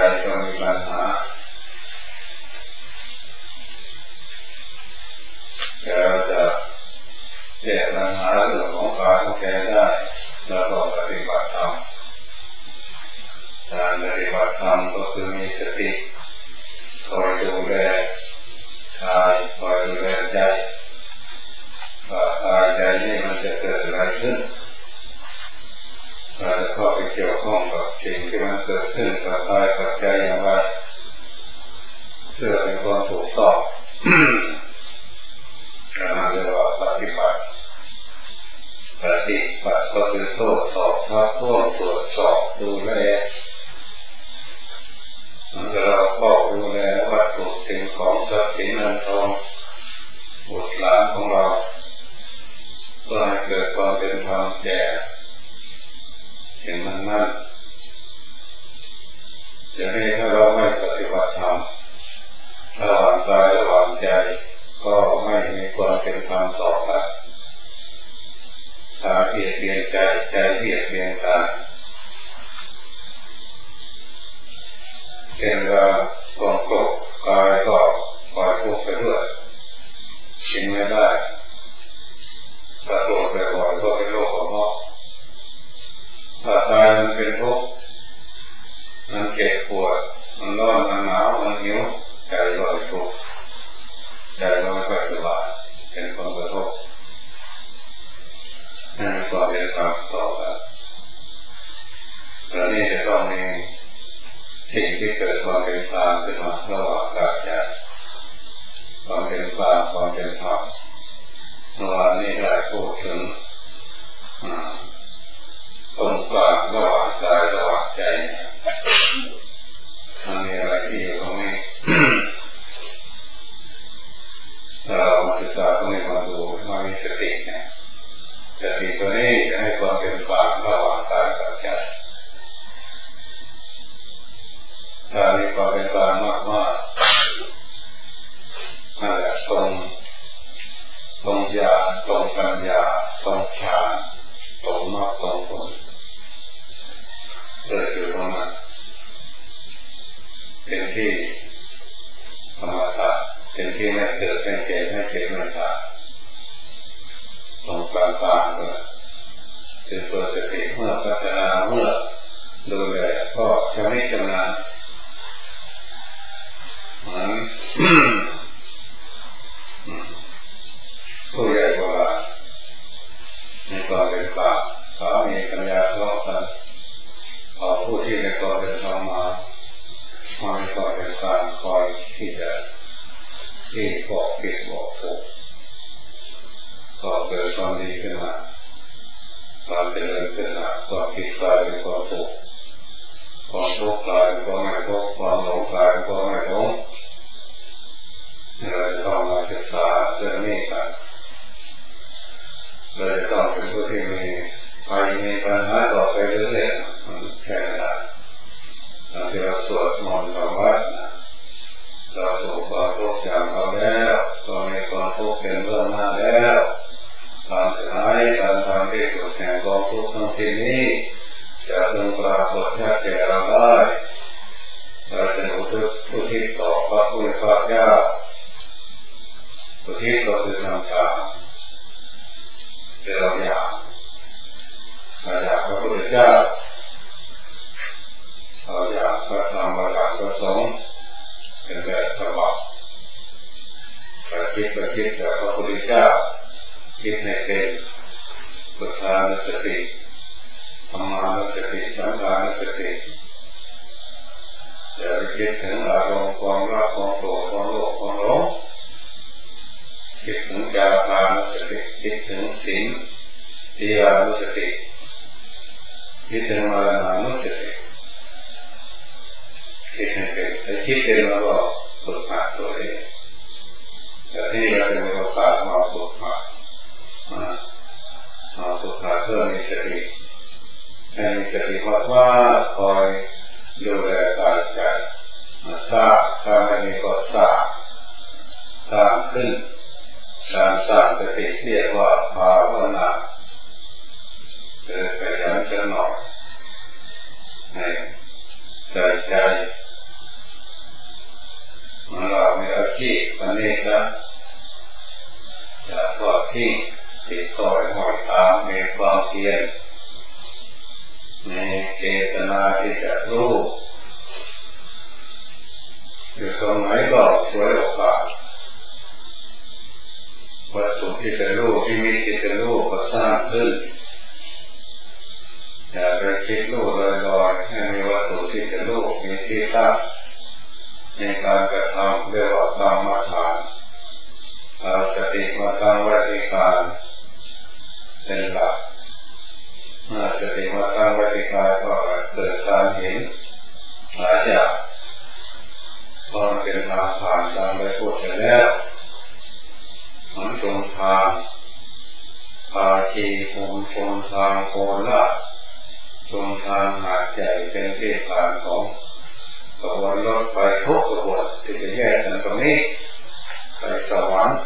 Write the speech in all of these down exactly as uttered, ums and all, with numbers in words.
ก็มีปัญหาแต่เราจะแก้ปัญหาเรื่องของกายของใจได้เราต้องปฏิบัติธรรมการปฏิบัติธรรมก็คือมีสติคอยดูแลกายคอยดูแลใจว่ากายใจนี่มันจะเกิดอะไรขึ้นเราจะเข้าไปเกี่ยวข้องกับสิ่งที่มันเกิดขึ้นกับกายกับใจอย่างไรเพื่อเป็นความถูกต้องการเรียกว่าปฏิบัติปฏิบัติก็คือโทษสอบทักท้วงตรวจสอบดูแลเราก็ดูแลวัตถุสิ่งของทรัพย์สินเงินทองบุตรหลานของเราเพื่อให้เกิดความเป็นธรรมแก่สิ่งนั้นนั้นจะให้ถ้าเราไม่ปฏิบัติธรรมระหว่างกายระหว่างใจก็ไม่มีความเป็นธรรมต่อไปถ้าเบียดเบียนใจใจเบียดเบียนกายเป็นว่าความโกรธกายก็ปล่อยทุกข์ไปด้วยกินไม่ได้ถ้าโกรธบ่อยๆก็เป็นโรคของเราถ้ากายมันเป็นทุกข์มันเจ็บปวดมันร้อนมันหนาวมันหิวใจลอยทุกข์ใจเราไม่ค่อยสบายเป็นความกระทบนั่นก็เป็นความต่อไปตอนนี้จะต้องมีสิ่งที่เกิดความเป็นกลางขึ้นมาระหว่างกายใจความเป็นกลางความเป็นธรรมเมื่อวานนี้ได้พูดถึงตรงกลางระหว่างกายระหว่างใจมันมีอะไรที่อยู่ตรงนี้เรามาศึกษาตรงนี้มาดูมามีสติเนี่ยสติตัวนี้จะให้ความเป็นกลางระหว่างกายกับใจถ้ามีความเป็นกลางมากมากนั่นแหละตรงตรงญาณตรงปัญญาตรงฌานตรงมรรคตรงผลเกิดอยู่ตรงนั้นเป็นที่ธรรมชาติเป็นที่ไม่เกิดไม่เจ็บไม่เจ็บไม่ตายตรงกลางกลางเลยเป็นตัวสติเมื่อพัฒนาเมื่อดูแลก็ชำนิชำนาญเหมือนผู้ใหญ่โบราณมีความเป็นกลางสามีภรรยาทะเลาะกันพอผู้ที่มีความเป็นธรรมมามามีความเป็นกลางคอยที่จะที่บอกผิดบอกถูกก็เกิดความดีขึ้นมาความเจริญขึ้นมาความผิดกลายเป็นความถูกความทุกข์กลายเป็นความไม่ทุกข์ความหลงกลายเป็นความไม่หลงเราจะต้องมาศึกษาเรื่องนี้กันเราจะต้องเป็นผู้ที่มีภัยมีปัญหาต่อไปเรื่อยๆมันแค่ไหนเราที่เราสวดมนต์เราวัดเราถูกความทุกข์จากเราแล้วก็มีความทุกข์เป็นเรื่องหน้าแล้วการสุดท้ายการทำที่สุดแห่งความทุกข์ทั้งสิ้นนี้จะพึงปรากฏชัดแก่เราได้เราจะอุทิศอุทิศต่อพระผู้เป็นพระเจ้าอุทิศก็คือทำตามที่เราอยากเราอยากพระพุทธเจ้าเราอยากพระธรรมเราอยากพระสงฆ์เป็นแบบฉบับประคิดประคิดแบบพระพุทธเจ้าคิดให้เป็นพุทธานุสติธรรมานุสติสังฆานุสติจะคิดถึงอารมณ์ความรักความโกรธความโลภความหลงคิดถึงจารานุสติคิดถึงศีลศีลานุสติคิดถึงมรณานุสติคิดให้เป็นแต่คิดเป็นแล้วก็ฝึกหัดตัวเองแต่ที่เราจะมีโอกาสมาฝึกหัดมาฝึกหัดเพื่อมีสติให้มีสติว่าว่าคอยดูแลกายใจสร้างถ้าไม่มีก็สร้างสร้างขึ้นการสร้างสติเรียกว่าภาวนาคือขยันสักหน่อยให้ใส่ใจชีพอันนี้นะอย่าทอดทิ้งติดต่อยหอยตามมีความเพียรมีเจตนาที่จะรู้อยู่ตรงไหนก็ช่วยโอกาสวัตถุที่จะรู้ที่มีที่จะรู้ก็สร้างขึ้นอย่าไปคิดรู้ลอยๆให้มีวัตถุที่จะรู้มีที่ตั้งในการกระทำเรียกว่ากรรมฐานเอาสติมาตั้งไว้ที่การเป็นหลักเมื่อสติมาตั้งไว้ที่กายก็เกิดการเห็นหลายอย่างพอมันเป็นทางผ่านตามไปพูดไปแล้วมันตรงทางพาชีภูมิชนทางโคราชตรงทางหาดใหญ่เป็นที่ผ่านของขบวนรถไฟทุกขบวนที่จะแยกกันตรงนี้ไปสวรรค์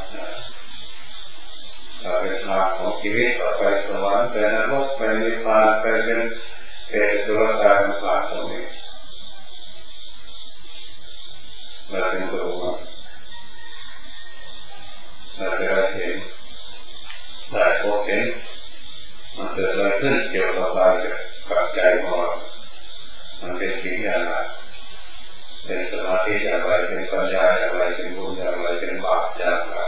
ถ้าเป็นทางของชีวิตก็ไปสวรรค์ไปนรกไปนิพพานไปเป็นเปรตสุรกายผ่านตรงนี้เราเป็นตัวมันเราจะเห็นได้พบเห็นมันเกิดอะไรขึ้นเกี่ยวกับกายกับใจของเรามันเป็นสิ่งอย่างไรเป็นสมาธิอย่างไรเป็นปัญญาอย่างไรเป็นบุญอย่างไรเป็นบาปอย่างไร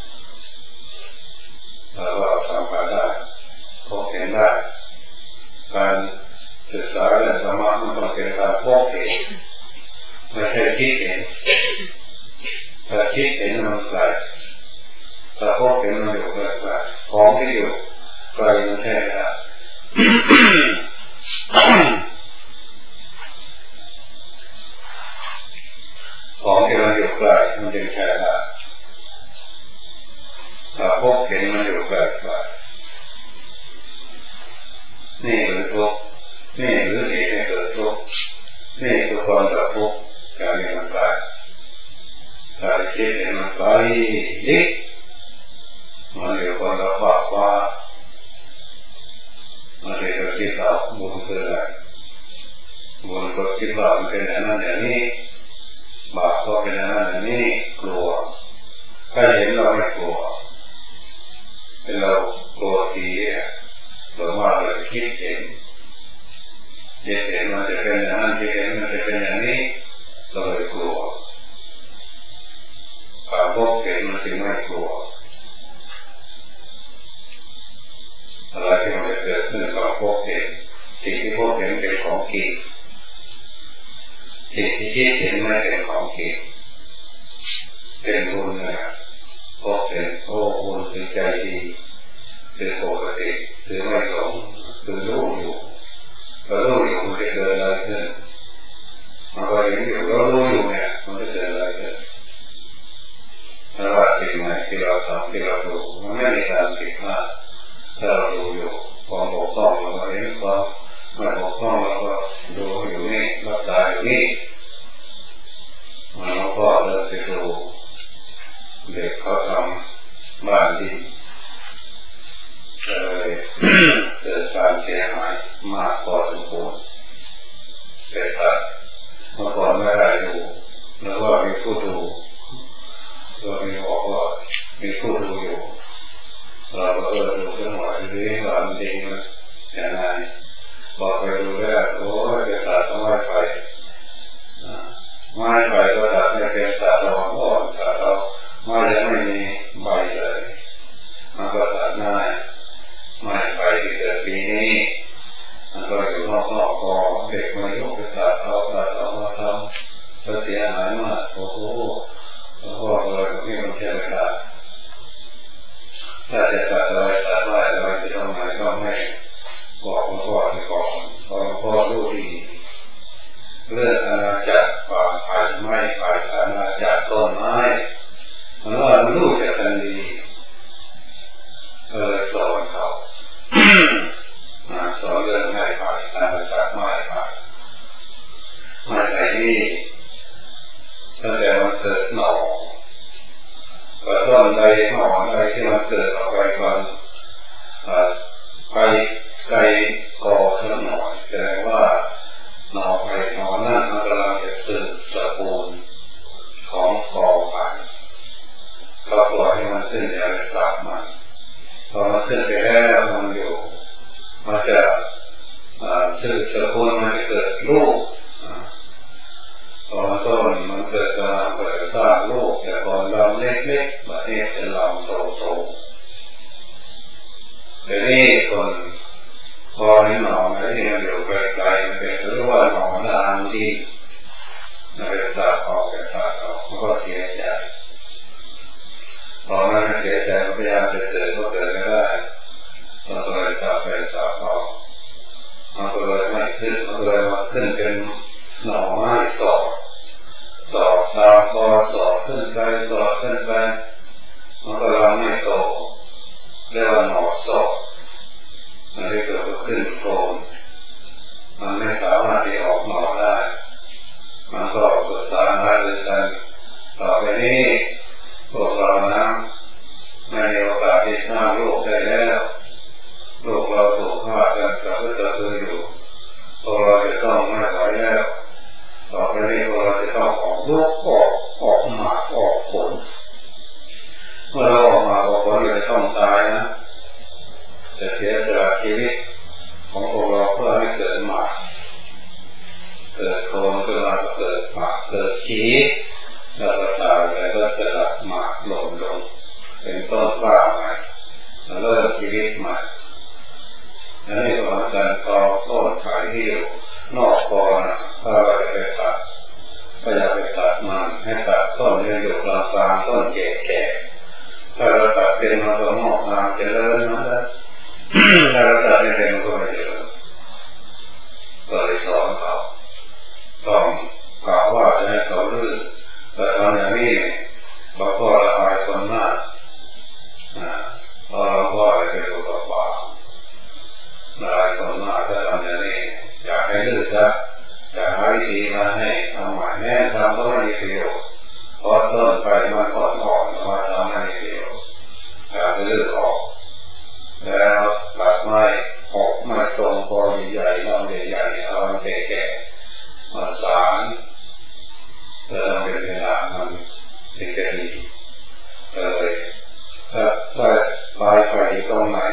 เราก็สัมผัสได้พบเห็นได้การศึกษาเรื่องธรรมะมันต้องเป็นการพบเห็นไม่ใช่คิดเห็นถ้าคิดเห็นมันไกลถ้าพบเห็นมันอยู่ไกลๆของที่อยู่ไกลมันแค่ไหนของที่มันอยู่ไกลมันจึงแค่ไหนถ้าพบเห็นมันอยู่ไกลๆนี่หรือทุกข์นี่หรือเหตุให้เกิดทุกข์นี่คือความดับทุกข์การเห็นมันไกลถ้าคิดเห็นมันไกลยิ่งมันอยู่คนละฝากว่ามันเลยเราคิดเราบุญคืออะไรบุญก็คิดว่ามันเป็นอย่างนั้นอย่างนี้บาปก็เป็นอย่างนั้นอย่างนี้กลัวถ้าเห็นเราไม่กลัวเป็นเรากลัวทีหรือว่าเราคิดเห็นเห็นมันจะเป็นอย่างนั้นเห็นมันจะเป็นอย่างนี้เราเลยกลัวการพบเห็นมันจึงไม่กลัวอะไรที่มันจะเกิดขึ้นกับพบเห็นสิ่งที่พบเห็นเป็นของจริงสิ่งที่คิดเห็นไม่เป็นของจริงเป็นบุญนะพบเห็นโอ้บุญคือใจดีคือปกติคือไม่หลงคือรู้อยู่เรารู้อยู่มันจะเกิดอะไรขึ้นมันก็เห็นอยู่เรารู้อยู่เนี่ยมันจะเกิดอะไรขึ้นถ้าว่าสิ่งไหนที่เราทำที่เราดูมันไม่มีการผิดพลาดถ้าเราดูอยู่ความบกพร่องเราเห็นความไม่บกพร่องเราก็ดูอยู่นี่รักษาอยู่นี่มันก็เริ่มจะดูเด็กเขาทำบ้านดินเลยเกิดการเสียหายมากพอสมควรเกิดจากเมื่อก่อนไม่ได้ดูแล้วว่ามีผู้ดูเรามีบอกว่ามีผู้ดูอยู่เราก็เออดูสักหน่อยดีว่ามันดีมันอย่างไรบอกไปดูแล้วโอ้ยจะตัดต้นไม้ไฟไม้ไฟก็ตัดไม่เป็นตัดเราก็ตัดเราไม้ยังไม่มีใบเลยมันก็ตัดง่ายไม้ไฟที่เกิดปีนี้มันก็อยู่นอกๆก็เด็กมายุกตัดเราตัดเรามาทำก็เสียหายมากโอ้โหแล้วก็เลยนี่มันแค่ไม่ได้ถ้าจะตัดอะไรตัดไม้อะไรที่ทำไมก็ไม่บอกมาก่อนก่อนพอพอรู้ดีเรื่องอาณาจักรป่าไผ่ไม้ไผ่อาณาจักรต้นไม้มันว่ารู้จักกันดีเออสอนเขาสอนเรื่องไม้ไผ่อาณาจักรไม้ไผ่ไม้ไผ่นี่ตั้งแต่มันเกิดหน่อก็ต้นใดหน่อใดที่มันเกิดออกไปก่อนไปไกลก่อสักหน่อยแสดงว่าหน่อไผ่หน่อนั้นมันกำลังจะสืบสกุลของกอไผ่สืบสกุลมันจะเกิดลูกตอนต้นมันเกิดการเกิดสร้างลูกแต่ก่อนลำเล็กๆมาเนี่ยเป็นลำโตๆแต่นี่คนพอในหนองอะไรที่มันอยู่ไกลๆมันเป็นเรียกว่าหนองนางดีมันเป็นสาบออกเป็นสาบออกมันก็เสียใจพอมันเสียใจมันพยายามจะเกิดก็เกิดไม่ได้มันก็เลยสาบเป็นสาบออกมันก็เลยไม่ขึ้นมันก็เลยมาขึ้นเป็นหน่อไม้สอบสอบตามพอสอบขึ้นไปสอบขึ้นไปมันก็ยังไม่โตเรียกว่าหน่อสอบมันได้เกิดขึ้นโตมันไม่สามารถที่ออกหน่อได้มันก็ศึกษาหารือกันต่อไปนี้พวกเรานั้นไม่มีโอกาสที่สร้างโลกได้แล้วโลกเราถูกฆ่ากันกับพระเจ้าอยู่พวกเราจะต้องไม่ไหวแล้วต่อไปนี้พวกเราจะต้องออกลูกออกออกหมากออกผลเมื่อเราออกมาออกผลเราจะต้องตายนะจะเสียสละชีวิตของพวกเราเพื่อให้เกิดหมากเกิดโคนขึ้นมาก็เกิดหมากเกิดขีแล้วก็ตายแล้วก็สลัดหมากหล่นลงเป็นต้นว่าใหม่แล้วเริ่มชีวิตใหม่อันนี้ก็เป็นการต่อต้นไผ่ที่อยู่นอกคอนะถ้าเราจะไปตัดก็อย่าไปตัดมันให้ตัดต้นที่อยู่กลางกลางต้นแก่ๆถ้าเราตัดเป็นมันก็งอกงามเจริญนะถ้าเราตัดไม่เป็นมันก็ไม่เจริญก็เลยสอนเขาต้องกล่าวว่าจะให้เขาลื่นแต่ตอนอย่างนี้เราก็ละอายคนมากพอเราว่าไปดูกับป่าละอายคนมากแต่ตอนอย่างนี้อยากให้ลื่นซะจะหาวิธีมาให้ทำใหม่แม่ทำก็ไม่มีประโยชน์พอต้นไปมันก็อ่อนมาทำไม่มีประโยชน์อยากให้ลื่นออกแล้วตัดไม้ออกไม้ตรงพอใหญ่ๆลำใหญ่ๆเอาแก่ๆมาสานแล้วทำเป็นเวลามันถึงจะดีเลยถ้าถ้าปลายไฟตรงไหน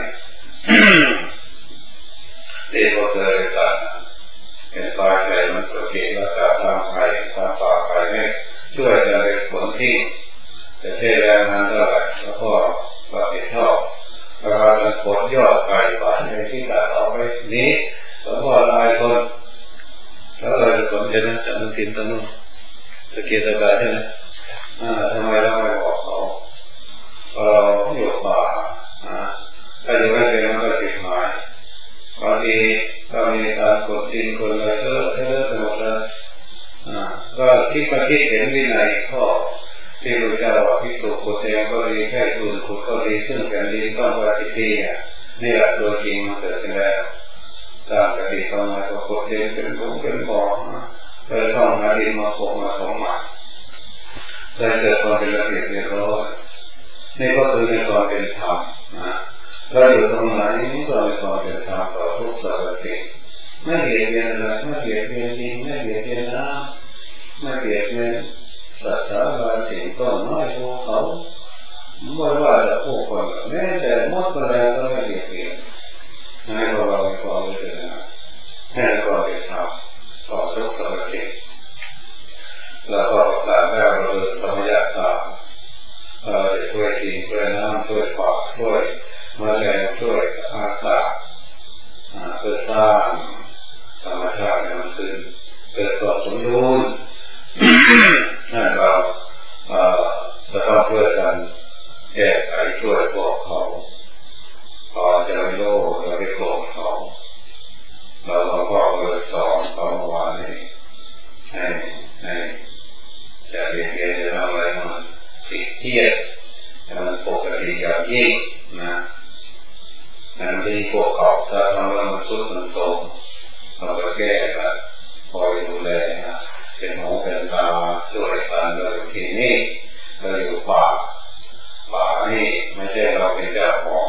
ที่พอเจอตัดเป็นปลายไฟมันก็เก่งแล้วก็ทำไฟทำฝ่าไฟให้ช่วยจะเป็นผลที่จะเทแรงงานเท่าไหร่แล้วก็รับผิดชอบแล้วก็จะกดยอดไฟหวานในที่ตัดออกไปนี้แล้วก็ลายคนแล้วเราจะสนใจนั้นจะนุ่งทิ้งตะนุ่งตะเกียบตะกายใช่ไหมอ่าทำไมเราไม่บอกเขาเราอยู่ป่าอ่าถ้าจะไม่เป็นมันก็ผิดหมายบางทีถ้ามีการกดทิ้งคนอะไรก็เออไปหมดเลยอ่าก็คิดมาคิดเห็นวินัยข้อที่พระเจ้าว่าภิกษุกดเองก็ดีแค่อื่นขุดก็ดีซึ่งแผ่นดินต้องว่าที่ที่เนี่ยนี่แหละตัวจริงมันเกิดขึ้นแล้วสร้างกติกามาก็กดเองเป็นผงเป็นบ่อเพื่อท่องมาดินมาปกมาของหมาได้เกิดความเป็นระเบียบเรียบร้อยนี่ก็คือในความเป็นธรรมนะเราอยู่ตรงไหนก็มีความเป็นธรรมต่อทุกสรรพสิ่งไม่เบียดเบียนอะไรไม่เบียดเบียนดินไม่เบียดเบียนน้ำไม่เบียดเบียนสัตว์สาราสิ่งต้นไม้ภูเขาไม่ว่าจะผู้คนแม้แต่มดแมลงก็ไม่เบียดเบียนให้เรามีความรู้สึกนะให้ความเป็นธรรมต่อทุกสรรพสิ่งแล้วก็สามารถเราเดินธรรมะตามเราจะช่วยดินช่วยน้ำช่วยป่าช่วยแมลงช่วยอากาศเพื่อสร้างธรรมชาติให้มันขึ้นเกิดความสมดุลให้เราจะต้องช่วยกันแก้ไขช่วยพวกเขาพอจะไม่โลภจะไม่โกรธเขาเราก็เลยสอนเขาเมื่อวานนี้ให้ให้จะเรียนเรียนจะทำอะไรมันติดเทียบให้มันปกติอย่างยิ่งนะนั่นที่พวกเขาถ้าทำแล้วมันสุดมันโทรมเราก็แก้กันคอยดูแลนะเป็นหูเป็นตาช่วยกันเลยทีนี้เราอยู่ป่าป่านี่ไม่ใช่เราเป็นเจ้าของ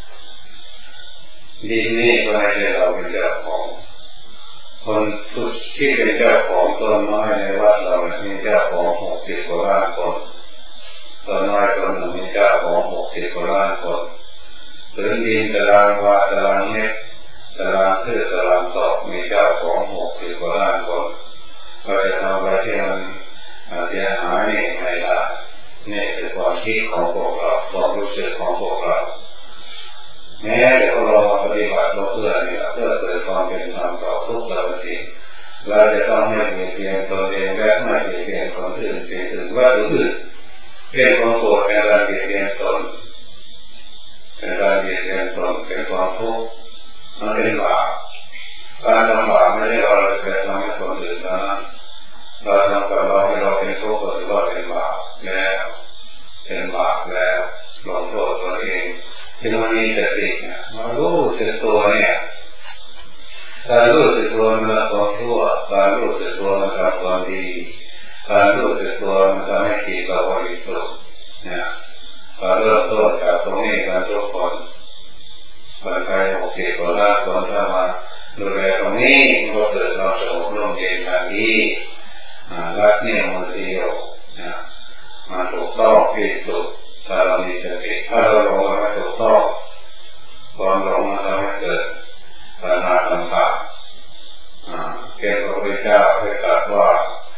ดินนี่ก็ไม่ใช่เราเป็นเจ้าของคนที่เป็นเจ้าของต้นไม้ในวัดเรามีเจ้าของหกสิบกว่าล้านคนต้นไม้ต้นหนึ่งมีเจ้าของหกสิบกว่าล้านคนพื้นดินตารางวาตารางเมตรตารางคืบตารางศอกมีทุกข์สรรพสิ่งเราจะต้องไม่เบียดเบียนตนเองและไม่เบียดเบียนคนอื่นสิ่งอื่นว่าอื่นเป็นความโกรธเป็นการเบียดเบียนตนเป็นการเบียดเบียนตนเป็นความทุกข์มันเป็นบาปการทำบาปไม่ได้เราจะไปทำให้คนอื่นนะเราทำกับเราให้เราเป็นทุกข์ก็ถือว่าเป็นบาปแล้วเป็นบาปแล้วลงโทษตัวเองที่มันมีสติเนี่ยมารู้สึกตัวเนี่ยการรู้สึกตัวมันละความชั่วการรู้สึกตัวมันทำความดีการรู้สึกตัวมันทำให้จิตเราบริสุทธิ์เนี่ยการเริ่มต้นจากตรงนี้การทุกคนคนไทยหกสิบกว่าล้านคนถ้ามาดูแลตรงนี้ก็เกิดเราสงบร่มเย็นทันทีรักเนี่ยมันเดียวนะมาถูกต้องที่สุดถ้าเรามีสติถ้าเราลงมาถูกต้องความหลงมันทำให้เกิดปัญหาต่างๆเกี่ยวกับพระเจ้าได้ตรัสว่า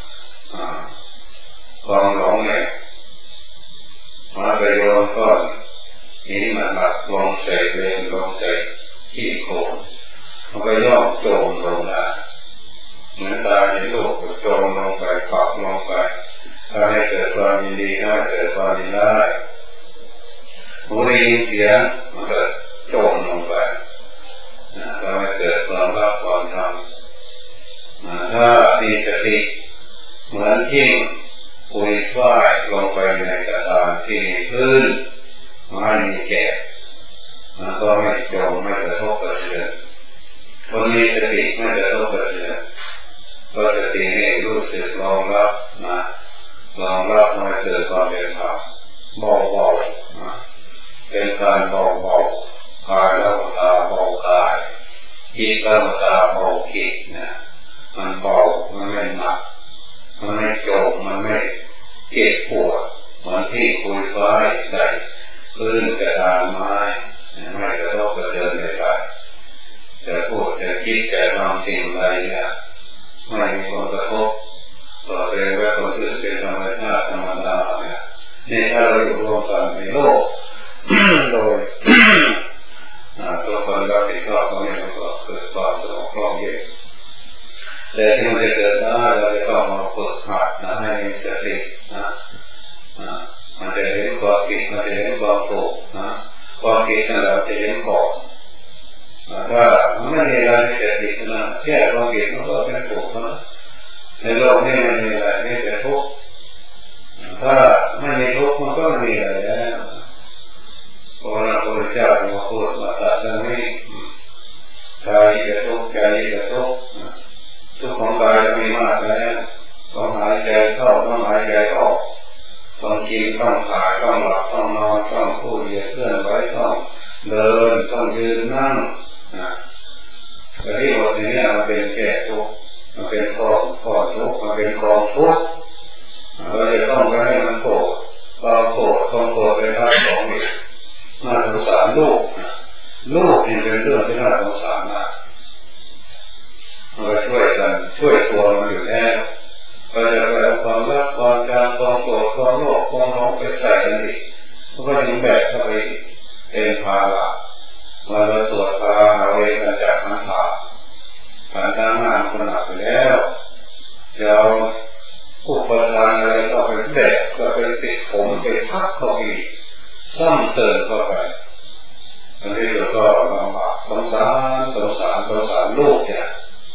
ความหลงเนี่ยมาไปโยนก้อนหินมันหนักลงใส่เลนลงใส่ขี้โคลนมันก็ย่อมจมลงได้เหมือนตาในโลกจมลงไปฝักลงไปถ้าให้เกิดความยินดีถ้าเกิดความยินได้หูได้ยินเสียงมันก็จมลงไปถ้าให้เกิดความรักความธรรมถ้ามีสติเหมือนทิ้งปุยฝ้ายลงไปในกระดานที่มีพื้นไม่มีแก่มันก็ไม่จมไม่กระทบกระเทือนคนมีสติไม่กระทบกระเทือนเพราะสตินี่รู้สึกรองรับนะรองรับไม่เกิดความเป็นธรรมเบาๆนะเป็นการเบาๆกายละตาเบากายจิตละตาเบาจิตนะมันเบามันไม่หนักมันไม่โจมมันไม่เจ็บปวดเหมือนที่คุยฝ้ายใส่พื้นกระดานไม้ไม่กระทบกระเทือนใดๆจะพูดจะคิดจะทำสิ่งใดเนี่ยไม่มีผลกระทบต่อเรื่องว่าคนอื่นเป็นธรรมชาติธรรมดาเนี่ยนี่ถ้าเราอยู่ร่วมกันในโลกโดยตัวคนรับผิดชอบตรงนี้มันก็เกิดความสงบร่มเย็นแต่ที่มันจะเกิดได้เราจะต้องมาฝึกหัดนะให้มีสตินะมันจะเห็นความผิดมันจะเห็นความถูกนะความผิดนั่นเราจะเห็นก่อนถ้ามันไม่มีอะไรมีแต่ผิดนะแค่ความผิดมันก็เป็นถูกนะในโลกนี้มันมีอะไรมีแต่ทุกข์ถ้าไม่มีทุกข์มันก็ไม่มีอะไรแล้วพระพุทธเจ้ามาพูดมาตรัสดังนี้กายจะทุกข์ใจจะทุกข์ทุกข์ของกายมีมากแล้วต้องหายใจเข้าต้องหายใจออกต้องกินต้องขายต้องหลับต้องนอนต้องพูดเหยียดเคลื่อนไหวต้องเดินต้องยืนนั่งนะแต่ที่บทนี้มันเป็นแก่ทุกข์มันเป็นข้อข้อทุกข์มันเป็นกองทุกข์เราจะต้องไปให้มันโกรธเราโกรธต้องโกรธไปทั้งสองอีกน่าสงสารลูกลูกนี่เป็นเรื่องที่น่าสงสารมากเราช่วยกันช่วยตัวมันอยู่แล้วเราจะไปเอาความรักความจำความโกรธความโลภความหลงไปใส่กันอีกมันก็ยิ่งแบกเข้าไปเป็นภาระมาเราสวดพาหาเวกันจากขันธ์ขาขันธ์ทั้งห้ามันหนักไปแล้วจะเอาผู้ประทานอะไรก็ไปแบกก็ไปติดผมไปทับเข้าอีกซ้ำเติมเข้าไปอันนี้เราก็ลำบากสงสารสงสารสงสารลูกเนี่ย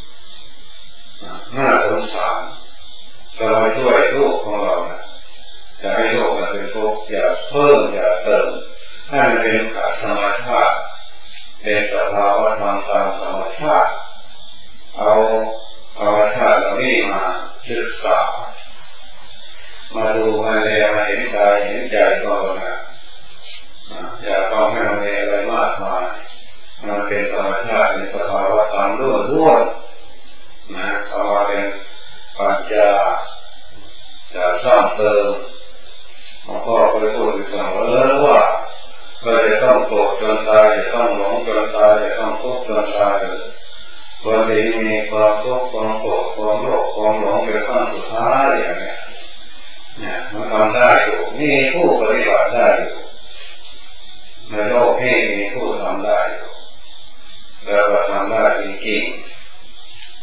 น่าสงสารเราไปช่วยลูกของเรานะจะให้โลกมันเป็นทุกข์อย่าเพิ่มอย่าเติมให้มันเป็นธรรมชาติเป็นสภาวะธรรมตามธรรมชาติเอาธรรมชาติเหล่านี้มาศึกษามาดูมาเรียนมาเห็นใจเห็นใจก็นะอย่าต้องให้มันมีอะไรมากมายมันเป็นธรรมชาติเป็นสภาวะธรรมล้วนล้วนนะเอามาเป็นปัญญาจะสร้างเติมหลวงพ่อเคยพูดอยู่เสมอว่าเราจะต้องโกรธจนตายจะต้องหลงจนตายจะต้องทุกข์จนตายวันนี้มีความทุกข์ความโกรธความโลภความหลงเป็นขั้นสุดท้ายอย่างเนี้ยเนี่ยมันทำได้อยู่มีผู้ปฏิบัติได้อยู่ในโลกนี้มีผู้ทำได้อยู่แล้วก็ทำได้จริงๆ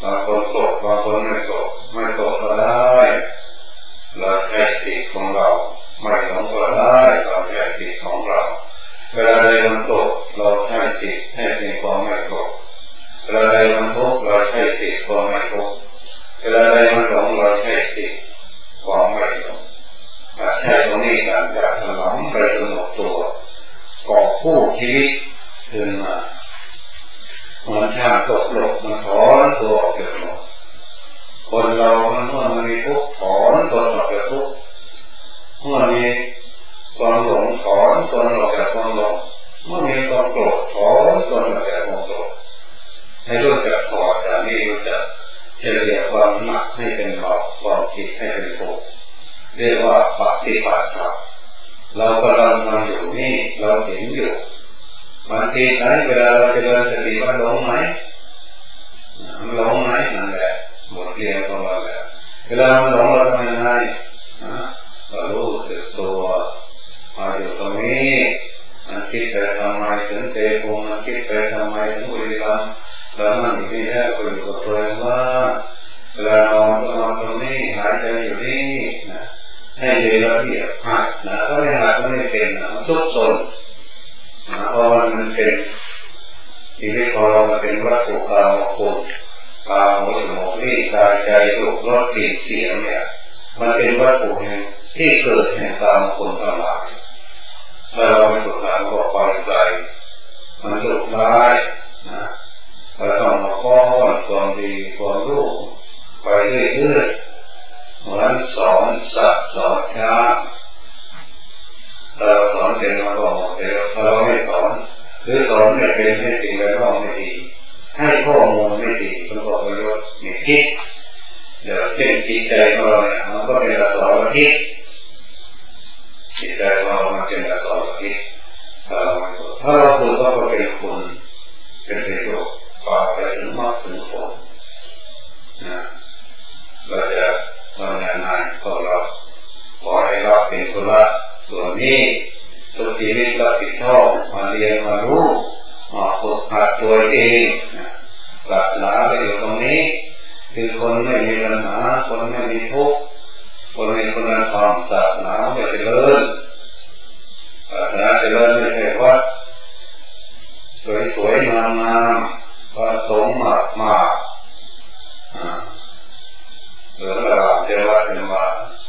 บางคนโกรธบางคนไม่โกรธไม่โกรธก็ได้เราใช้สิทธิ์ของเราไม่หลงก็ได้เราใช้สิทธิ์ของเราเวลาใดมันโกรธเราใช้สิทธิ์ให้เป็นความไม่โกรธเวลาใดมันทุกข์เราใช้สิทธิ์ความไม่ทุกข์เวลาใดมันหลงเราใช้สิทธิ์ความไม่หลงใช้ตรงนี้การจะถนอมไปจนหมดตัวก่อกู้ชีวิตขึ้นมาเหมือนช้างตกหลบมันถอนตัวออกจากหลบคนเรามันเมื่อมันมีทุกข์ถอนตัวออกจากทุกข์เมื่อมีความหลงถอนตัวออกจากความหลงเมื่อมีความโกรธถอนตัวออกจากความโกรธให้รู้จักถอดจากนี้รู้จักเฉลี่ยความหนักให้เป็นเบาความคิดให้เป็นโกรธเรียกว่าปฏิบัติธรรมเรากำลังทำอยู่นี่เราเห็นอยู่บางทีไหนเวลาเราจะเดินสติว่าหลงไหมมันหลงไหมนั่นแหละหมดเรียนของเราแล้วเวลามันหลงเราทำยังไงเรารู้สึกตัวมาอยู่ตรงนี้มันคิดไปทำไมถึงเตะพุงมันคิดไปทำไมถึงวิริยะแล้วมันอยู่ที่นี่ก็อยู่กับตัวเองว่าเวลานอนก็นอนตรงนี้หายใจอยู่นี่นะให้เรียนละเอียดหัดนะถ้าไม่หัดก็ไม่เป็นนะมันซุกซนนะเพราะมันเป็นชีวิตของเรามันเป็นวัตถุกรรมคุณตาหูจมูกลิ้นกายใจรูปรสกลิ่นเสียงเนี่ยมันเป็นวัตถุแห่งที่เกิดแห่งกรรมคุณทั้งหลายถ้าเราไม่ฝึกหัดก็ปล่อยใจมันหลุดร้ายนะเราต้องมาป้อนความดีความรู้ไปเรื่อยๆเหมือนสอนสัตว์สอนช้างถ้าเราสอนเป็นเราก็หมดแล้วถ้าเราไม่สอนหรือสอนไม่เป็นให้สิ่งใดก็ไม่ดีให้ข้อมูลไม่ดีมันก็ประโยชน์มีพิษเดี๋ยวเช่นจิตใจของเราเนี่ยมันก็เป็นอสรพิษจิตใจของเรามันเป็นอสรพิษถ้าเราไม่ฝึกถ้าเราฝึกก็เป็นคุณเป็นประโยชน์ฝากไปถึงมากถึงผลนะเราจะทำงานง่ายของเราขอให้เราเป็นคนละส่วนนี้ทุกชีวิตเราติดท่อมาเรียนมารู้มาฝึกหัดตัวเองศาสนาไปอยู่ตรงนี้คือคนไม่มีปัญหาคนไม่มีทุกข์คนมีคุณธรรมศาสนาไม่เจริญศาสนาเจริญไม่ใช่ว่าสวยๆงามๆว่าสมมากมากเหลือระดับเทวะเป็นว่า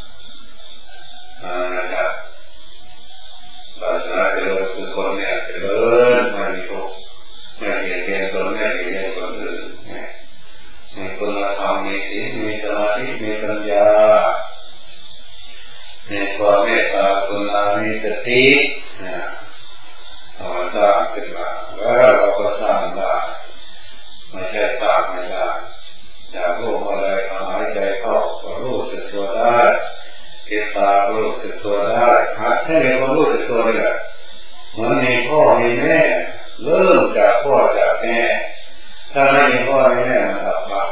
นะครับศาสนาเจริญคือคนเนี่ยเจริญไม่มีทุกข์ไม่เห็นเพียงตนไม่เห็นเพียงคนอื่นมีคุณธรรมมีศีลมีสมาธิมีปัญญามีความเมตตากรุณามีสติเอามาสร้างขึ้นมาแล้วเราก็สร้างได้ไม่ใช่สร้างไม่ได้อยากรู้อะไรก็หายใจเข้าก็รู้สึกตัวได้เกิดตาก็รู้สึกตัวได้หัดให้มีความรู้สึกตัวนี่แหละเหมือนมีพ่อมีแม่เริ่มจากพ่อจากแม่ถ้าไม่มีพ่อมีแม่มันหลับพัก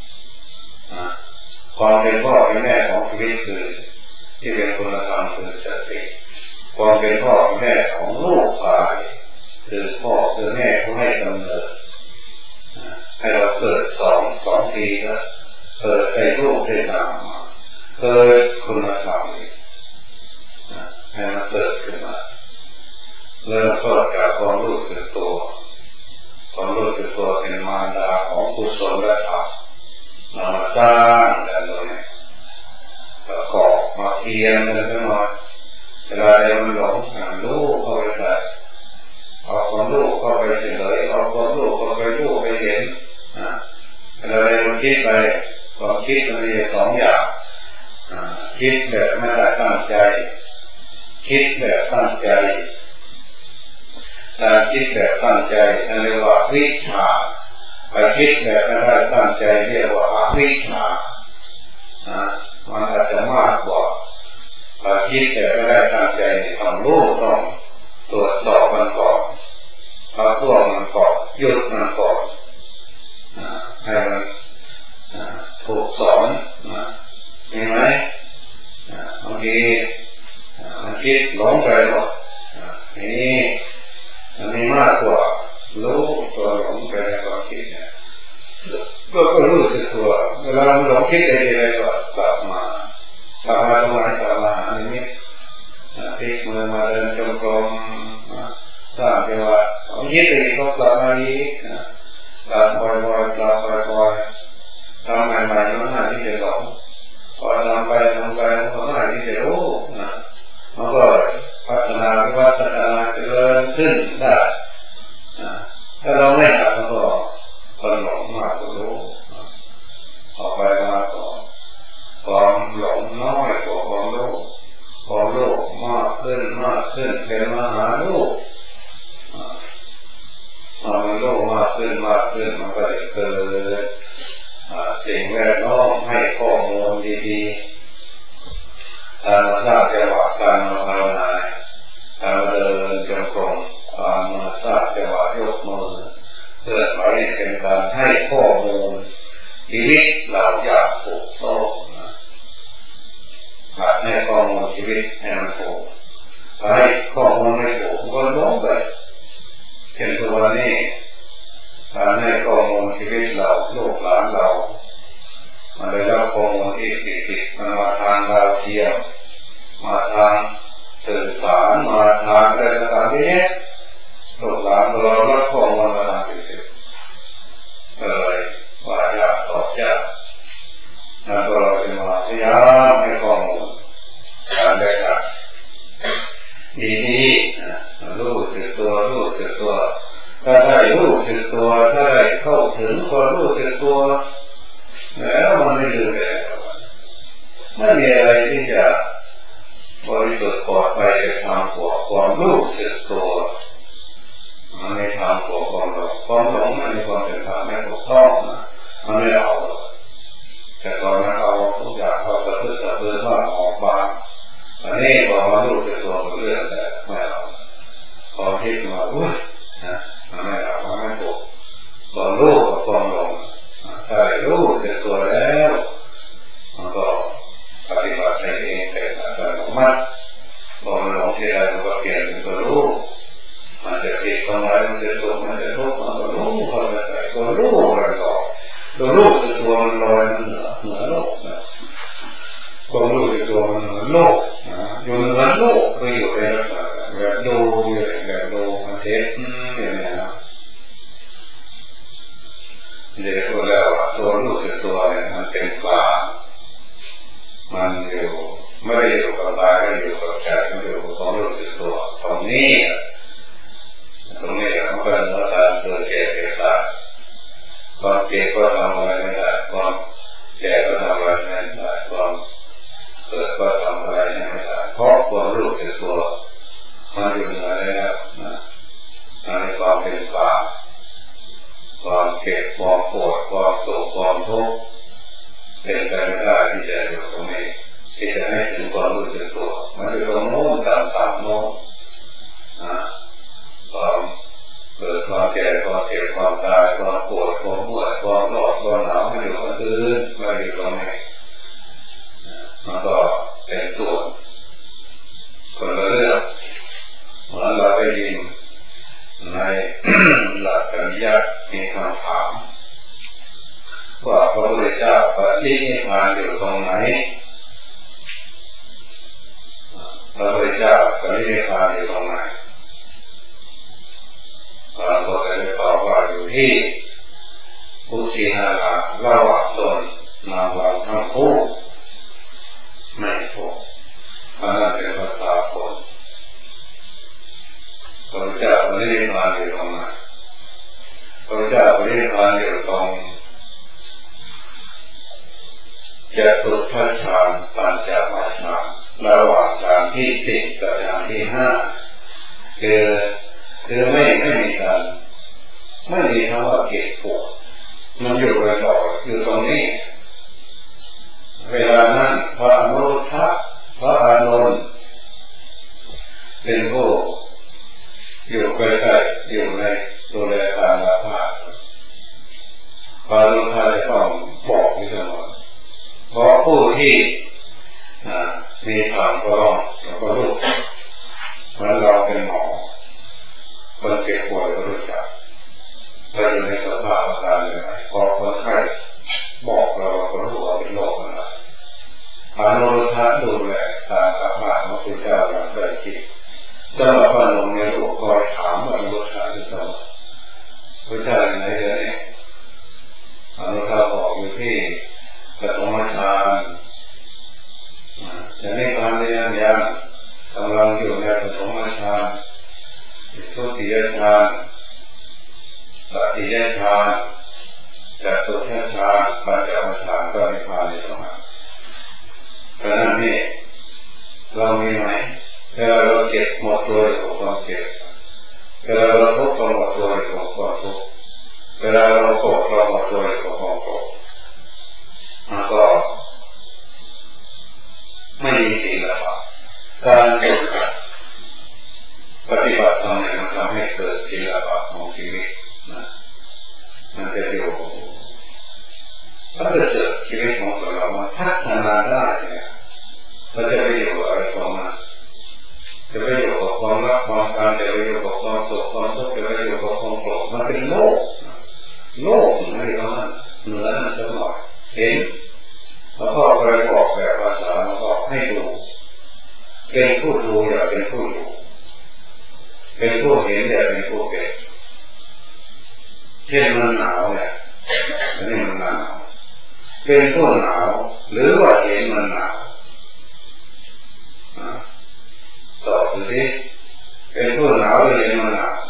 ความเป็นพ่อเป็นแม่ของชีวิตคือที่เป็นคุณธรรมคือสติความเป็นพ่อเป็นแม่ของลูกชายคือพ่อคือแม่ผู้ให้กำเนิดให้เราเกิดสองสองทีแล้วเกิดในลูกได้นามมาเกิดคุณธรรมให้มันเกิดขึ้นมาเริ่มต้นจากความรู้สึกตัวความรู้สึกตัวเป็นมารดาของกุศลและธรรมมาสร้างกันเลยประกอบมาเพียรกันทั้งหมดเวลาใดมันหลงรู้เข้าไปใส่เอาความรู้เข้าไปเฉลยเอาความรู้เข้าไปรู้ไปเห็นเวลาใดมันคิดไปความคิดมันมีสองอย่างคิดแบบไม่ได้ตั้งใจคิดแบบตั้งใจการคิดแบบตั้งใจนั่นเรียกว่าวิชาไปคิดแบบไม่ได้ตั้งใจเรียกว่าอวิชชามันอาจจะมากกว่าถ้าคิดแบบไม่ได้ตั้งใจทำรู้ต้องตรวจสอบมันก่อนเอาตัวมันก่อนหยุดมันก่อนให้มันถูกสอนเห็นไหมบางทีมันคิดหลงไปหมดนี่มันมีมากกว่ารู้ตัวหลงไปในความคิดเนี่ยก็ก็รู้สึกสึกตัวเวลาเราหลงคิดอะไรๆก็กลับมากลับมาตรงไหนกลับมาหานิมิตพลิกมือมาเดินจงกรมสร้างจังหวะยึดติดก็กลับมาอีกกลับบ่อยๆกลับบ่อยๆทำใหม่ๆมันหาที่จะหลงพอทำไปทำไปมันหาที่จะรู้นะมันก็พัฒนาพัฒนาเจริญขึ้นได้ถ้าเราไม่หามันก็คนหลงมากก็รู้ต่อไปมาต่อความหลงน้อยกว่าความรู้ความรู้มากขึ้นมากขึ้นเป็นมหารู้พอมันรู้มากขึ้นมากขึ้นมันก็จะเกิดสิ่งแวดล้อมให้ข้อมูลดีๆการมาสร้างจังหวะการมาภาวนาการมาเดินจงกรมการมาสร้างจังหวะยกมือเกิดไว้เป็นการให้ข้อมูลชีวิตเราอยากถูกต้องการให้ข้อมูลชีวิตให้มันถูกให้ข้อมูลไม่ถูกก็ล้มไปเช่นตัวนี้การให้ข้อมูลชีวิตเราลูกหลานเรามันได้รับข้อมูลที่ผิดๆมันมาทางดาวเทียมมาทางสื่อสารมาทางอะไรต่างๆนี้ลูกหลานเรารับข้อมูลมาทางผิดๆเลยว่าอยากตอบยากแล้วก็เราจะมาพยายามให้ข้อมูลการได้ครับดีๆรู้สึกตัวรู้สึกตัวถ้าได้รู้สึกตัวถ้าได้เข้าถึงความรู้สึกตัวแล้วมันไม่ลืมเลยไม่มีอะไรที่จะบริสุทธิ์ปลอดภัยจากทางหัวความรู้สึกตัวมันในทางหัวความหลงความหลงมันมีความเป็นทางไม่ถูกต้องมันไม่เอาแต่ตอนนั้นเอาทุกอย่างเอาแต่เพื่อแต่เพื่อว่าออกบางอันนี้พอมารู้สึกตัวเรื่องแต่ไม่เอาพอคิดมาอุ้ยนะมันไม่เอามันไม่ถูกพอรู้กับความหลงถ้ารู้สึกตัวแล้วมันก็ปฏิบัติใช้เองแต่อัตโนมัติพอมันหลงที่ใดมันก็เปลี่ยนเป็นตัวรู้มันจะผิดตรงไหนมันจะถูกมันจะทุกข์มันก็รู้พอมันใส่ตัวรู้มันก็ตัวรู้สึกตัวมันลอยมันเหนือเหนือโลกนะความรู้สึกตัวมันเหนือโลกนะอยู่เหนือโลกก็อยู่ในลักษณะแบบดูแบบดูมันเทปอย่างนี้นะเดี๋ยวพูดแล้วตัวรู้สึกตัวเนี่ยมันเป็นกลางมันอยู่ไม่ได้อยู่กับกายไม่ได้อยู่กับใจไม่ได้อยู่กับความรู้สึกตัวตรงนี้ตรงนี้มันเป็นลักษณะเกิดแก่เกิดตายความเจ็บก็ทำอะไรไม่ได้ความแก่ก็ทำอะไรไม่ได้ความเกิดก็ทำอะไรไม่ได้เพราะความรู้สึกตัวมันอยู่เหนือแล้วนะในความเป็นกลางความเจ็บความปวดความโศกความทุกข์เป็นไปไม่ได้ที่จะอยู่ตรงนี้ที่จะให้ถึงความรู้สึกตัวมันอยู่ตรงโน้นต่ำๆโน้นความเกิดความแก่ความเจ็บความตายความปวดความปวดความร้อนความหนาวมันอยู่ตรงอื่นไม่อยู่ตรงนี้มันก็เป็นส่วนคนละเรื่องเหมือนเราได้ยินในหลักปริยัติมีคำถามว่าพระพุทธเจ้าปฏินิพพานอยู่ตรงไหนพระพุทธเจ้าปฏินิพพานอยู่ตรงไหนเราก็จะตอบว่าอยู่ที่กุสินาราระหว่างตนนามวังทั้งคู่ไม่ถูกอันนั้นเป็นภาษาคนพระเจ้าปฏินิพพานอยู่ตรงไหนพระเจ้าปฏินิพพานอยู่ตรงจตุทัชฌานปัญจวัฏฏานระหว่างฌานที่สิบกับฌานที่ห้าคือคือไม่ไม่มีการไม่มีคำว่าเก็บปวดมันอยู่ในหลอดอยู่ตรงนี้เวลานั้นพระอนุรุทธะพระอานนท์เป็นผู้อยู่ใกล้ๆอยู่ในตัวแลทางละภาพพระอนุรุทธะได้ต้องบอกอยู่เสมอเพราะผู้ที่มีความพร้อมแล้วก็รู้เหมือนเราเป็นหมอคนเจ็บป่วยก็รู้จักเราอยู่ในสภาพอาการยังไงพอคนไข้บอกดูแลตามอาภาพของพระเจ้าอย่างใกล้ชิดสำหรับพระนงในโลกคอยถามว่ารู้ชาติสมพระเจ้าอยู่ไหนเดี๋ยวนี้อนุภาพบอกอยู่ที่ปฐมฌานจะไม่ผ่านเรียนยังกำลังอยู่ในปฐมฌานทุติยฌานตติยฌานจตุตฌานปัญจมฌานก็ไม่ผ่านเลยนะเพราะนั้นนี่เรามีไหมเวลาเราเก็บหมดตัวของความเก็บเวลาเราทุกข์เราหมดตัวของความทุกข์เวลาเราโกรธเราหมดตัวของความโกรธมันก็ไม่มีสิ่งละบาปการฝึกปฏิบัติธรรมเนี่ยมันทำให้เกิดศีลบาปของชีวิตนะมันจะอยู่ถ้าเกิดชีวิตของเรามันพัฒนาได้เนี่ยเราจะไปอยู่อะไรของมันจะไปอยู่กับความรักความการจะไปอยู่กับความสุขความทุกข์จะไปอยู่กับความโกรธมันเป็นโลกโลกไม่ได้ว่าเหนือมันจะหน่อยเห็นแล้วก็ไปบอกแบบภาษาแล้วก็ให้ดูเป็นผู้ดูอย่าเป็นผู้ดูเป็นผู้เห็นอย่าเป็นผู้เป็นเช่นมันหนาวเนี่ยอันนี้มันหนาวเป็นผู้หนาวหรือว่าเห็นมันหนาวตอบดูสิเป็นผู้หนาวหรือเห็นมันหนาว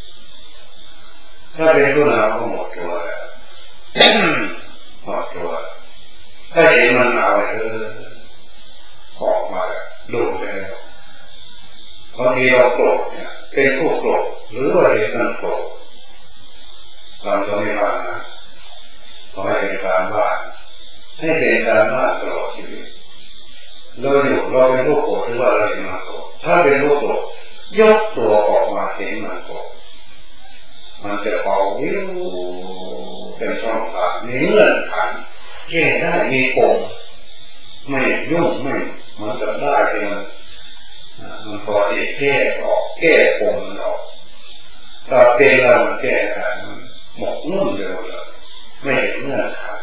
ถ้าเป็นผู้หนาวก็หมดตัวแล้วหมดตัวถ้าเห็นมันหนาวเออออกมาดูแล้วบางทีเราโกรธเนี่ยเป็นผู้โกรธหรือว่าเห็นมันโกรธเราจะไม่ว่านะขอให้เป็นการว่าให้เป็นการว่าตลอดชีวิตเราอยู่เราเป็นผู้โกรธหรือว่าเราเห็นมันโกรธถ้าเป็นผู้โกรธยกตัวออกมาเห็นมันโกรธมันจะเป่าวิวเป็นช่องทางมีเงื่อนไขแก้ได้มีปมไม่ยุ่งไม่มันจะได้เองมันพอที่แก้ออกแก้ปมมันออกถ้าเป็นเรามันแก้ได้มันหมกมุ่นเร็วเลยไม่เห็นเงื่อนไข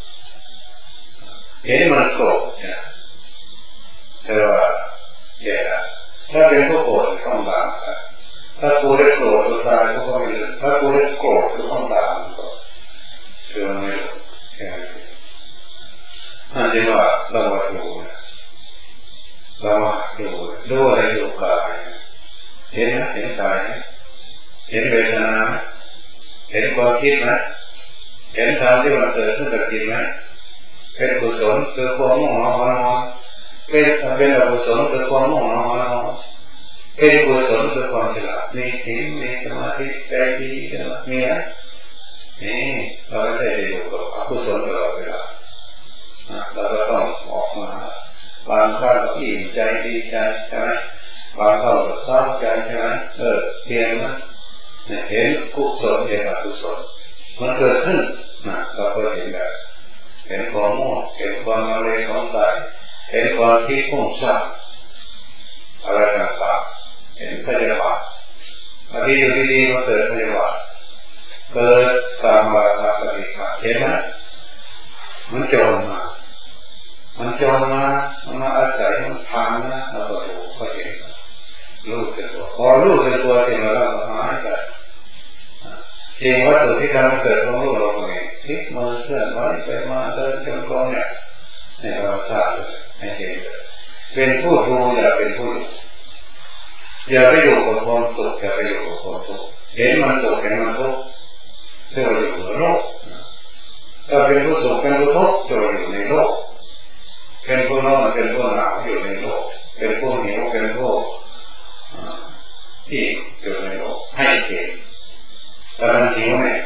เห็นมันโกรธเนี่ยแต่ว่าแก้ได้ถ้าเป็นผู้โกรธต้องด่าถ้ากูได้โกรธตัวตายก็ไม่รู้ถ้ากูได้โกรธก็ต้องด่าก็คือไม่รู้แค่นี้นั่นจึงว่าเรามาดูเรามาดูดูอะไรดูกายเห็นนะเห็นกายเห็นเวทนาเห็นความคิดไหมเห็นธรรมที่มันเกิดขึ้นกับจิตไหมเป็นกุศลคือความมุ่งหมายของเราเป็นเป็นอกุศลคือความมุ่งหมายของเราเป็นกุศลคือความฉลาดมีศีลมีสมาธิใจดีมีอะไรนี่เราไม่ได้อยู่กับอกุศลตลอดเวลาเราก็ต้องออกมาบางครั้งก็อิ่มใจดีใจใช่ไหมบางครั้งก็เศร้าใจใช่ไหมเออเพียงนะเห็นกุศลเห็นอกุศลมันเกิดขึ้นนะเราก็เห็นแบบเห็นความโง่เห็นความละเลงของใจเห็นความที่พุ่งซ่านอะไรต่างๆเห็นพยาบาทบางทีอยู่ดีๆมันเกิดพยาบาทเกิดการมาทำปฏิฆาเห็นไหมมันโจรมามันโจรมามันมาอาศัยมันพังนะเราก็รู้ก็เห็นรู้สึกตัวพอรู้สึกตัวเสร็จแล้วเราหายไปสิ่งวัตถุที่ทำให้เกิดความรู้เราเองพลิกมือเคลื่อนไหวไปมาเดินจงกรมเนี่ยให้เราทราบเลยให้เห็นเลยเป็นผู้ดูอย่าเป็นผู้ดูอย่าไปอยู่กับความสุขอย่าไปอยู่กับความทุกข์เห็นมันสุขเห็นมันทุกข์เท่าอยู่ในโลกถ้าเป็นผู้สุขเป็นผู้ทุกข์จะอยู่ในโลกเป็นผู้ร้อนเป็นผู้หนาวอยู่ในโลกเป็นผู้หิวเป็นผู้ที่อยู่ในโลกให้เห็นแต่มันหิวเนี่ย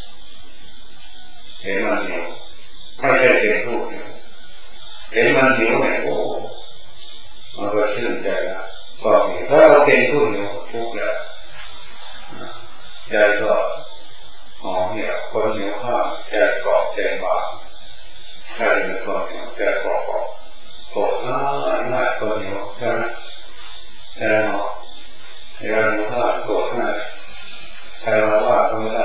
เห็นมันหิวไม่ใช่เป็นผู้หิวเห็นมันหิวเนี่ยโอ้มันก็ชื่นใจนะก็หิวถ้าเราเป็นผู้หิวทุกข์แล้วใจก็หอมเหี่ยวคนหิวข้าวใจกรอบใจบางใครเป็นคนหิวใจกรอบกรอบโกรธง่ายง่ายคนหิวใช่ไหมใจหอมเวลาหิวข้าวโกรธง่ายใครมาว่าก็ไม่ได้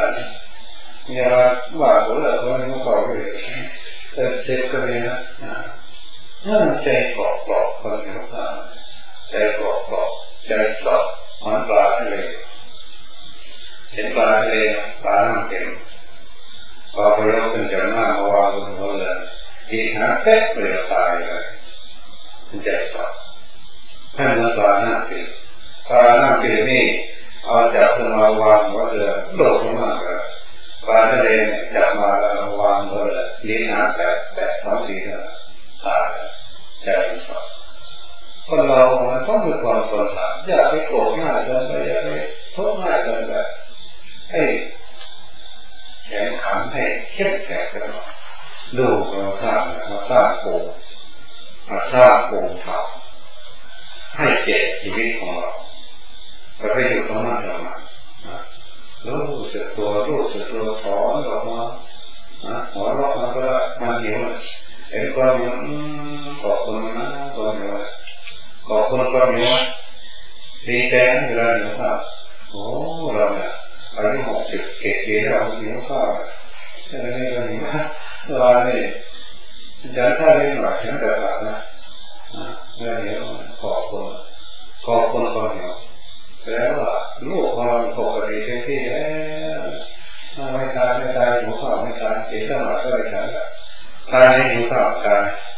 เนี่ยว่าผมเลยคนหิวข้าวเลยแต่เจ็บก็มีนะนั่นใจกรอบกรอบคนเหนียวข้าใจกรอบกรอบใจสดเหมือนปลาทะเลเห็นปลาทะเลปลาน้ำเค็มพอไปโลกเป็นจำหน้ามาวางบนหัวเรือทีหาแป๊บเดียวตายเลยใจสดให้เหมือนปลาน้ำเค็มปลาน้ำเค็มนี่เอาจับขึ้นมาวางหัวเรือโดดลงมาเลยปลาทะเลจับมาแล้ววางหัวเรือทีหาแป๊บแป๊บสองทีเท่านั้นตายใจสดคนเรามันต้องมีความสนใจอย่าไปโกรธง่ายเกินไปอย่าไปทุกข์ง่ายเกินไปให้แข็งขันให้เข้มแข็งกันหน่อยลูกเราสร้างมาสร้างปูมาสร้างปูเท่าให้เจ็บชีวิตของเราแต่ไปอยู่ตรงนั้นเรามารู้สึกตัวรู้สึกตัวถอนออกมาหัวเราะมันก็มันหิวเห็นความหิวขอบคุณนะความหิวขอบคุณความหิวดีใจเวลาหิวข้าวโอ้เราเนี่ยอายุหกสิบเก็บเกี่ยวเราหิวข้าวใช่ไหมนี่เราหิวเวลาเนี่ยฉันถ้าเล่นหน่อยฉันจะหลับนะเมื่อหิวขอบคุณขอบคุณความหิวแล้วลูกของเราปกติเต็มที่แล้วไม่ตายไม่ตายหิวข้าวไม่ตายเก็บสมาธิก็ไม่ตายตายไม่หิวข้าวตาย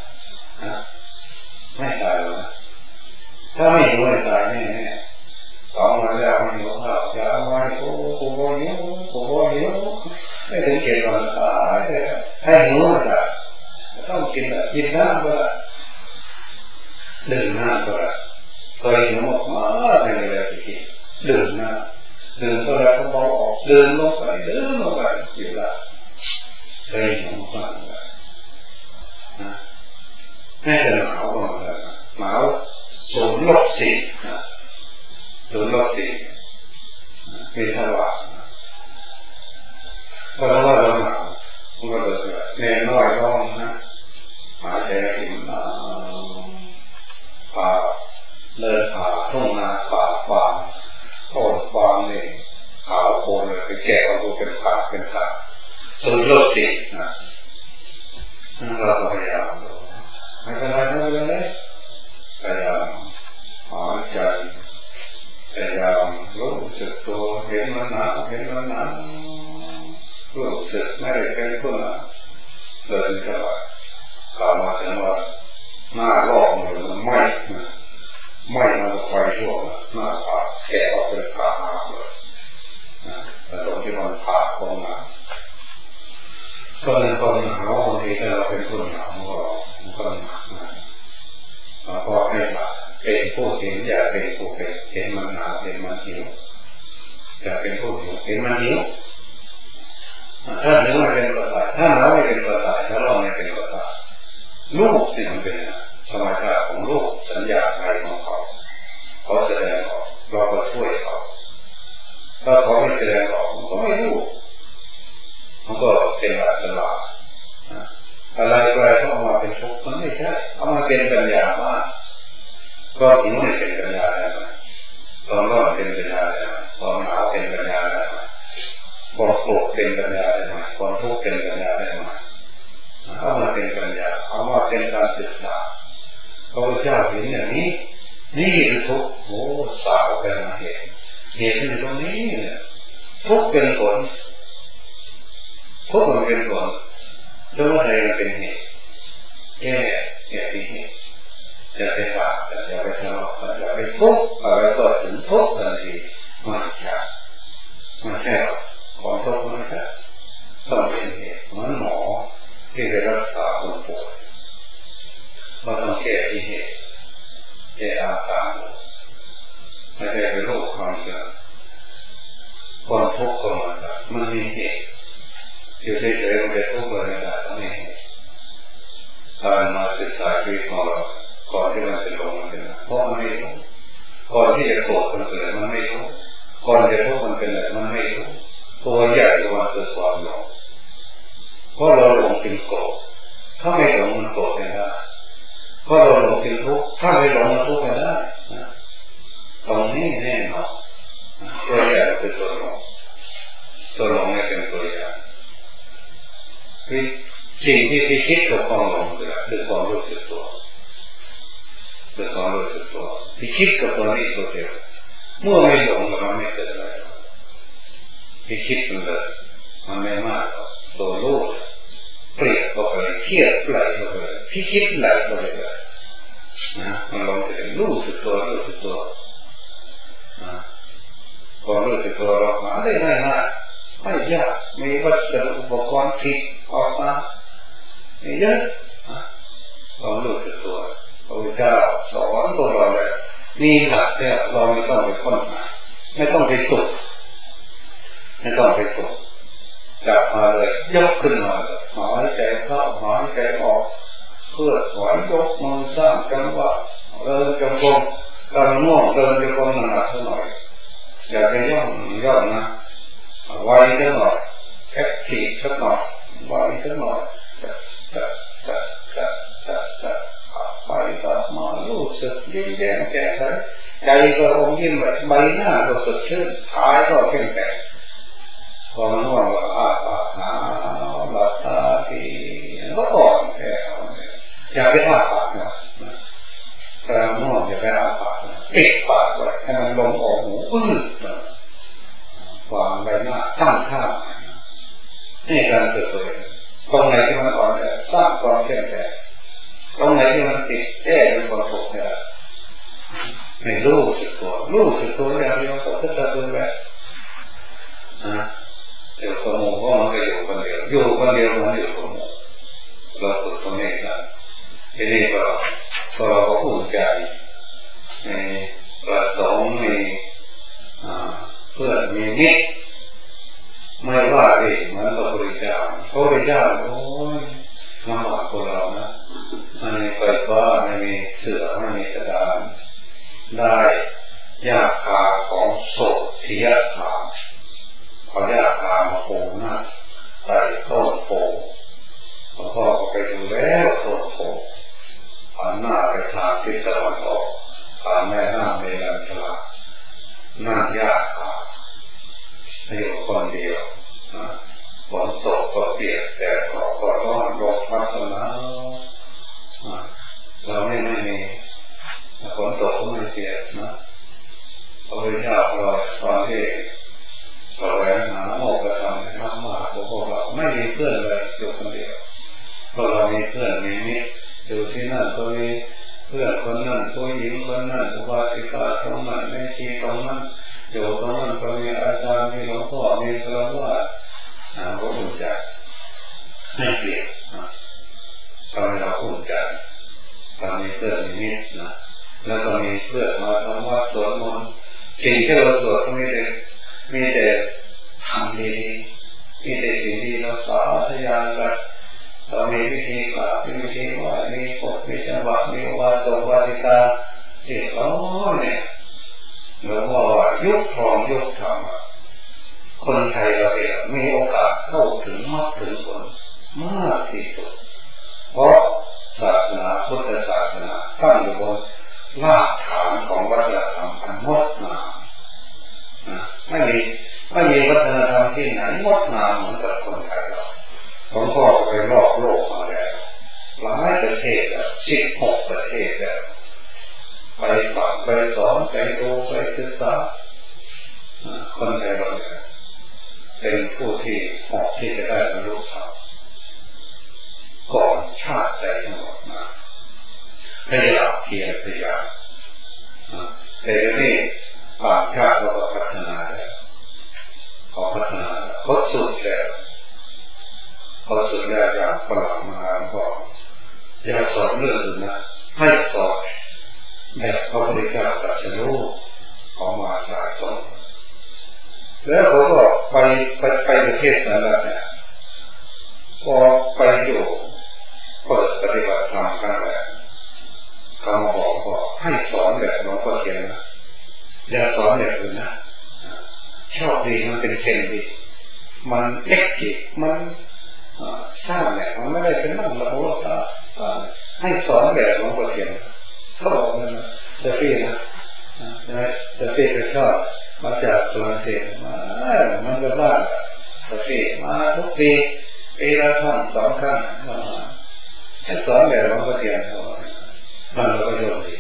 ไม่ตายหรอกถ้าไม่หิวไม่ตายแน่แน่สองวันแล้วไม่หิวข้าวจะเอาไว้โอ้โหหิวโอ้โหหิวไม่ถึงเกณฑ์วันตายให้หิวไม่ตายต้องกินกินน้ำก็ได้ดื่มน้ำก็ได้เคยหิวมากๆในเวลาที่กินดื่มน้ำดื่มก็แล้วก็เบาออกดื่มลงไปดื่มลงไปอยู่ละเคยหิวมากๆเลยนะให้แต่หนาวก็มาแล้วหนาวสูงลบสี่สูงลบสี่มีทวารเพราะว่าเราหนาวมันก็จะแน่น้อยร้องนะหายใจหิมะผ่าเดินผ่าทุ่งนาป่าฟางโค่นฟางนี่ขาวโพลนเลยไปแกะเอาตัวเป็นขาเป็นขาสูงลบสี่นะเราพยายามไม่เป็นไรไม่เป็นไรพยายามหายใจพยายามรู้สึกตัวเห็นมันหนาเห็นมันหนารู้สึกไม่ได้เป็นผู้หนาเดินเข้าไปกลับมาถึงว่าหน้าลอกมือมันไหม้ไหม้มาจากไฟช่วงหน้าผากแกะออกเป็นขาหางเลยแต่ตรงที่มันผ่าตรงนั้นก็เป็นคนหนาวบางทีถ้าเราเป็นคนหนาวก็มันก็หนาวนะพอให้ละเป็นผู้เห็นอย่าเป็นผู้เป็นเห็นมันหนาวเห็นมันหิวอย่าเป็นผู้หิวเห็นมันหิวถ้าหิวไม่เป็นก็ตายถ้าหนาวไม่เป็นก็ตายถ้าร้อนไม่เป็นก็ตายลูกที่มันเป็นธรรมชาติของลูกสัญญาใจของเขาเขาแสดงออกเราก็ช่วยเขาถ้าเขาไม่แสดงออกมันก็ไม่รู้มันก็เป็นอัตลาดอะไรก็อะไรต้องเอามาเป็นทุกข์มันไม่ใช่เอามาเป็นปัญญามากก็หิวไม่เป็นปัญญาได้ไหมตอนร้อนเป็นปัญญาได้ไหมตอนหนาวเป็นปัญญาได้ไหมตอนโกรธเป็นปัญญาได้ไหมตอนทุกข์เป็นปัญญาได้ไหมเอามาเป็นปัญญาเอามาเป็นการศึกษาพระพุทธเจ้าเห็นอย่างนี้นี่คือทุกข์โอ้สาวกันมาเห็นเหตุอยู่ตรงนี้เนี่ยทุกข์เป็นผลทุกข์มันเป็นผลแล้วอะไรมันเป็นเหตุแก้เหตุที่เหตุจะไปฝากจะไปทะเลาะจะไปทุกข์อะไรก็ถึงทุกข์ทันทีมาใช่มาใช่ของทุกข์ไม่ใช่ต้องเป็นเหตุเหมือนหมอที่ไปรักษาคนป่วยเราต้องแก้ที่เหตุแก้อาการไม่ใช่เป็นโรคความเสื่อมความทุกข์ของมันมันมีเหตุอยู่เฉยๆมันจะทุกข์เลยไม่ได้ต้องมีเหตุการมาศึกษาชีวิตของเราก่อนที่มันจะลงมันเป็นเพราะมันไม่รู้ก่อนที่จะโกรธมันเกิดมันไม่รู้ก่อนจะทุกข์มันเป็นอะไรมันไม่รู้ตัวใหญ่กว่าตัวความหลงเพราะเราหลงเป็นโกรธถ้าไม่หลงมันโกรธไม่ได้เพราะเราหลงเป็นทุกข์ถ้าไม่หลงมันทุกข์ไม่ได้ตรงนี้แน่นอนตัวใหญ่คือตัวหลงตัวหลงเนี่ยเป็นตัวใหญ่คือสิ่งที่ไปคิดกับความหลงคือคือความรู้สึกตัวเกิดความรู้สึกตัวที่คิดกับตัวนี้ตัวเดียวเมื่อไม่หลงมันไม่เกิดอะไรที่คิดมันเลยมันไม่มากตัวรู้เปลี่ยนเข้าไปเครียดไหลเข้าไปที่คิดไหลเข้าไปเลยนะมันลงถึงรู้สึกตัวรู้สึกตัวนะพอรู้สึกตัวเราหาได้ง่ายมากไม่ยากมีวัสดุอุปกรณ์คิดออกมาไม่เยอะความรู้สึกตัวพระพุทธเจ้าสอนตัวเราเลยมีหลักเนี่ยเราไม่ต้องไปค้นหาไม่ต้องไปสุดไม่ต้องไปสุดจับมาเลยยกขึ้นมาเลยหายใจเข้าหายใจออกเพื่อถอนยกมือสร้างจังหวะเดินจงกรมการง่วงเดินจงกรมหนักสักหน่อยอย่าไปย่องย่องนะไวสักหน่อยแค่ขีดสักหน่อยไวสักหน่อยจะจะจะจะจะจะไปต่อมารู้สึกยิ้มแย้มแจ่มใสใจก็อมยิ้มแบบใบหน้าก็สดชื่นท้ายก็เข้มแข็งพอมันง่วงก็อาปากหาหลับตาทีก็อ่อนแค่อย่าไปอาปากนะแต่ง่วงอย่าไปอาปากปิดปากไว้ให้มันลมออกหูอื้อวางใบหน้าตั้งท่านี่การเกิดตัวเองตรงไหนที่มันอ่อนแอสร้างความเข้มแข็งตรงไหนที่มันติดแก้เป็นความทุกข์เนี่ยไม่รู้สึกตัวรู้สึกตัวอย่างเดียวก็จะดูแลนะเดี๋ยวสมองก็มันก็อยู่คนเดียวอยู่คนเดียวมันอยู่สมองเราฝึกตรงนี้นะทีนี้ก็พอเราก็อุ่นใจในประสงค์มีเพื่อนมีมิตรไม่ว่าดิเหมือนพระพุทธเจ้าพระพุทธเจ้าโอ้ยลำบากคนเรานะไม่มีไฟฟ้าไม่มีเสือไม่มีกระดานได้หญ้าคาของโสธิยถาเอาหญ้าคามาโผล่หน้าใส่ต้นโพพอพ่อก็ไปดูแล้วต้นโพหันหน้าไปทางทิศตะวันออกผ่านแม่น้ำเมรัญชลาหน้าหญ้าคาอยู่คนเดียวฝนตกก็เปียกแต่ก็ก็ร้อนร้อนพัดหนาวเราไม่ไม่มีฝนตกก็ไม่เปียกนะพระพุทธเจ้าเราตอนที่แสวงหาโมกขธรรมธรรมะของพวกเราไม่มีเพื่อนเลยอยู่คนเดียวพอเรามีเพื่อนมีมิตรอยู่ที่นั่นก็มีเพื่อนคนนั้นผู้หญิงคนนั้นอุบาสิกาตรงนั้นแม่ชีตรงนั้นอยู่ตรงนั้นก็มีอาจารย์มีหลวงพ่อมีพระว่าอ่าก็อุ่นใจไม่เปลี่ยนทำให้เราอุ่นใจตอนนี้เพื่อนมีมิตรนะแล้วก็มีเพื่อนมาทำวัดสวดมนต์สิ่งที่เราสวดก็มีแต่มีแต่ทำดีมีแต่สิ่งที่เราสาธยายกันเรามีวิธีกราบมีวิธีไหว้มีกฎมีจังหวะมีวาสวาสิกาที่เราเนี่ยหลวงพ่อว่ายุคทองยุคธรรมคนไทยเราเองมีโอกาสเข้าถึงมรรคถึงผลมากที่สุดเพราะศาสนาพุทธศาสนาตั้งอยู่บนรากฐานของวัฒนธรรมอันงดงามไม่มีไม่มีวัฒนธรรมที่ไหนงดงามเหมือนกับคนไทยเราหลวงพ่อไปรอบโลกมาแล้วหลายประเทศแล้วสิบหกประเทศแล้วไปสอนไปสอนไปดูไปศึกษาคนไทยเราเป็นผู้ที่เหมาะที่จะได้บรรลุธรรมก่อนชาติใดทั้งหมดมาพยายามเพียรพยายามแต่ทีนี้ต่างชาติเราก็พัฒนาแล้วเขาพัฒนาเขาสุดแล้วเขาสุดแล้วอย่างฝรั่งมาบอกอย่าสอนเรื่องอื่นนะให้สอนแบบพระพุทธเจ้าตรัสรู้ของมาสายตรงแล้วเขาก็ไปไปไปประเทศนั้นแหละเนี่ยพอไปอยู่เปิดปฏิบัติธรรมครั้งแรกเขามาบอกว่าให้สอนแบบหลวงพ่อเทียนนะอย่าสอนแบบอื่นนะชอบดีมันเป็นเซนดีมันเล็กจิตมันสร้างเนี่ยมันไม่ได้เป็นนั่งละโมตาให้สอนแบบหลวงพ่อเทียนเขาบอกนั่นนะเซฟี่นะนะเซฟี่ก็ชอบมาจากฝรั่งเศสมามันก็บ้าเซฟี่มาทุกปีปีละครั้งสองครั้งให้สอนแบบหลวงพ่อเทียนเขามันเราก็โยนดี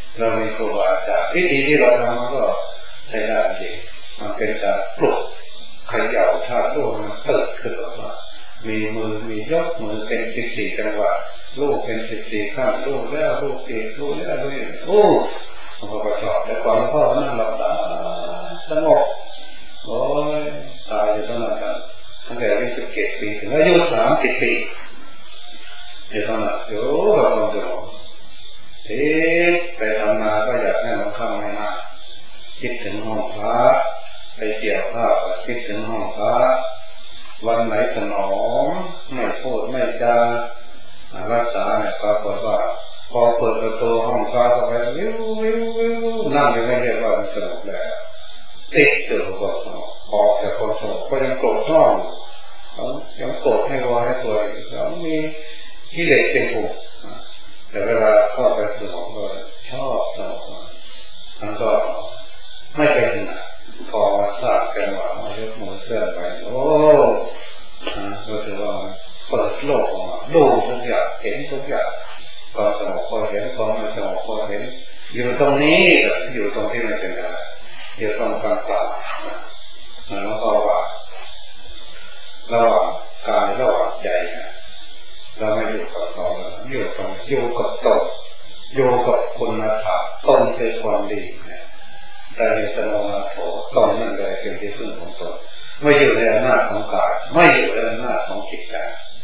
เรามีครูบาอาจารย์วิธีที่เราทำมันก็ใช้ได้จริงมันเป็นการปลุกเขย่าธาตุรู้มันเกิดขึ้นมามีมือมียกมือเป็นสิบสี่จังหวะลูกเป็นสิบสี่ข้างลูกแล้วลูกเองลูกแล้วลูกโอ้มันก็ประชอบแต่ก่อนพ่อนั่งหลับตาสงบโอ้ยตายอยู่ตอนนั้นกันตั้งแต่อายุสิบเจ็ดปีถึงอายุสามสิบปีเดี๋ยวตอนนั้นโอ้เราต้องจะทีไปทำนาก็อยากให้มันเข้าให้มากคิดถึงห้องพระไปเกี่ยวข้าวคิดถึงห้องพระวันไหนถนอมไม่พูดไม่จารักษาเนี่ยปรากฏว่าพอเปิดประตูห้องพระเข้าไปวิววิววิวนั่งอยู่ไม่เรียกว่าสงบแล้วติดตัวก็สงบออกจากความสงบก็ยังโกรธซ่อนยังโกรธให้วายให้ตัวอีกแล้วมีกิเลสเป็นผูกแต่เวลาเข้าไปสงบก็ชอบสงบมันก็ไม่เป็นพอทราบกันว่ามายกมือเคลื่อนไปโอ้ก็ถือว่าเปิดโลกออกมาดูทุกอย่างเห็นทุกอย่างความสงบก็เห็นความไม่สงบก็เห็นอยู่ตรงนี้อยู่ตรงที่ไม่เป็นอะไรอยู่ตรงกลางกลางแล้วก็ว่าระหว่างกายระหว่างใจเราไม่อยู่กับตนอยู่ตรงอยู่กับตนอยู่กับคุณธรรมตนคือความดีแต่ในสมองโถตนนั่นเลยเป็นที่พึ่งของตนไม่อยู่ในอำนาจของกายไม่อยู่ในอำนาจของจิตใจ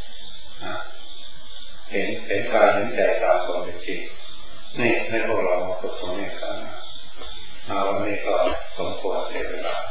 เห็นเห็นกายเห็นใจตามความเป็นจริงนี่ให้พวกเราฝึกตรงนี้กันนะวันนี้ก็สมควรเสียเวลา